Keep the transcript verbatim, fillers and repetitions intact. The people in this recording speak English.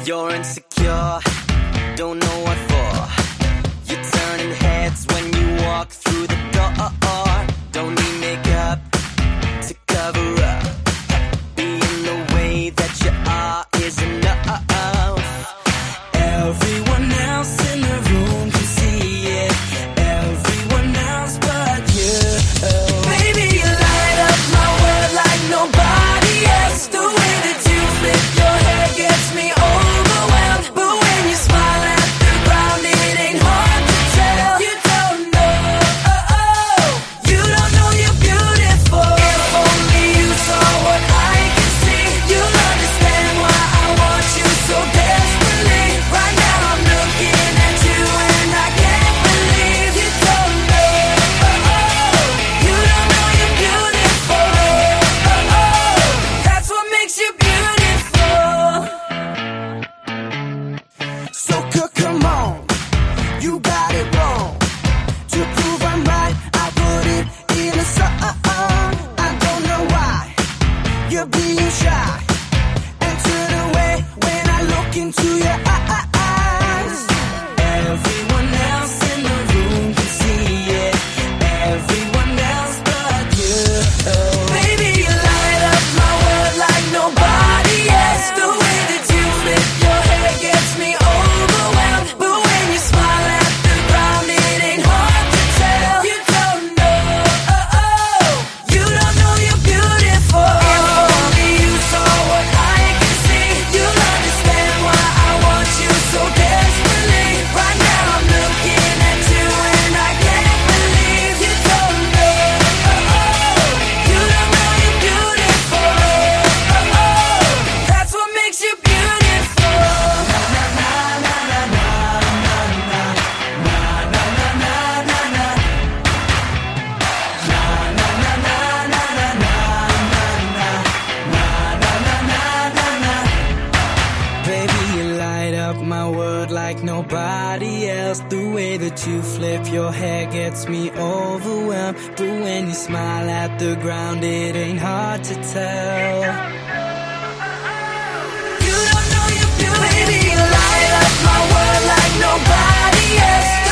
You're insecure, don't know what for. You're turning heads when you walk through the door. Don't need makeup to cover up. Being the way that you are is enough. Everyone else in the room can see it. Everyone else but you. Baby, you light up my world like nobody else. The way that you flip your hair gets me overwhelmed. But when you smile at the ground, it ain't hard to tell. You don't know, oh, oh. You don't know you're beautiful. If only you saw what I can see, you'll understand why I want you so desperately. Right now I'm looking at you and I can't believe you don't know, oh, oh. You don't know you're beautiful, oh, oh. That's what makes you beautiful. So c- come on, you got it wrong. To prove I'm right, I put it in a song. I don't know why you're being shy and turn away when I look into your eyes. Everyone else in the room can see it. Everyone else but you. Baby, you light up my world like nobody else. The way that you flip your hair gets me overwhelmed. But when you smile at the ground, it ain't hard to tell. You don't know, oh, oh. You don't know you're beautiful. If only you saw what I can see, you'll understand why I want you so desperately. Right now I'm looking at you and I can't believe you don't know, oh, oh. You don't know you're beautiful, oh, oh. That's what makes you beautiful. Na na na na na na na na na na na na na. Na na na na na na na na na na na. Baby, you light up my world like nobody else. The way that you flip your hair gets me overwhelmed. But when you smile at the ground, it ain't hard to tell. You don't know you're beautiful. Baby, you light up my world like nobody else.